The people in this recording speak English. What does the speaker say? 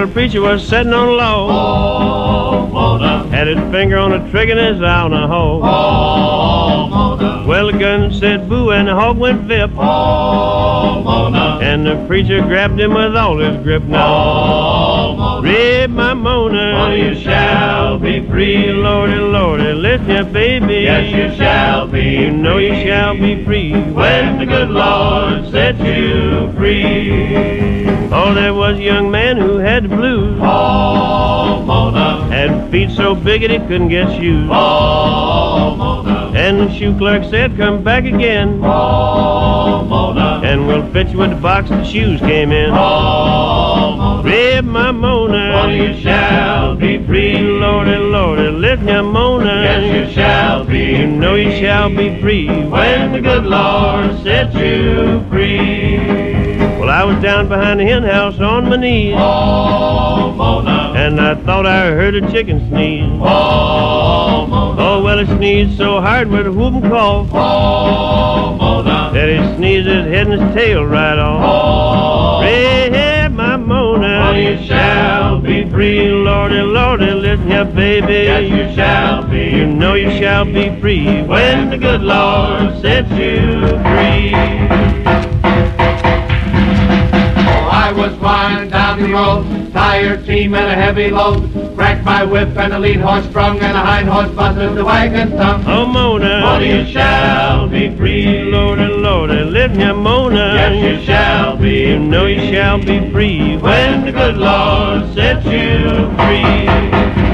preacher was sitting on a log. Oh, Mona. Had his finger on a trigger and his eye on a hog. Oh, Mona. Well, the gun said boo and the hog went vip. Oh, Mona. And the preacher grabbed him with all his grip. Now, Oh, Mona. rib my Mona. Mona, you shall be free. Lordy, Lordy, listen here, baby. Yes, you shall be. You know you shall be free When the good Lord set you free. Oh, there was a young man who had the blues. Oh, Mona. Had feet so big that he couldn't get shoes. Oh, Mona. And the shoe clerk said, come back again. Oh, Mona. And we'll fit you with the box the shoes came in. Oh, Mona. Rib my Mona. Mona, you shall be free. Lordy, Lordy, listen here, Mona. Yes, you shall be. You know you shall be free When the good Lord set you free. Well, I was down behind the hen house on my knees. Oh, Mona. And I thought I heard a chicken sneeze. Oh, Mona. Oh, well, it sneezed so hard with a whoop and cough Oh, Mona. that he sneezed his head and his tail right off. Oh, Rib my Mona. Mona, you shall be free. Lordy, Lordy, listen here, baby. Yes, you shall be. You know you shall be free When the good Lord sets you free. Oh, I was flying down the road, tired team and a heavy load. Cracked my whip and a lead horse sprung and a hind horse busted the wagon tongue. Oh, Mona. Mona, you shall be free. Lordy, Lordy, listen here, Mona. Yes, you shall be. You know you shall be free When the good Lord sets you free.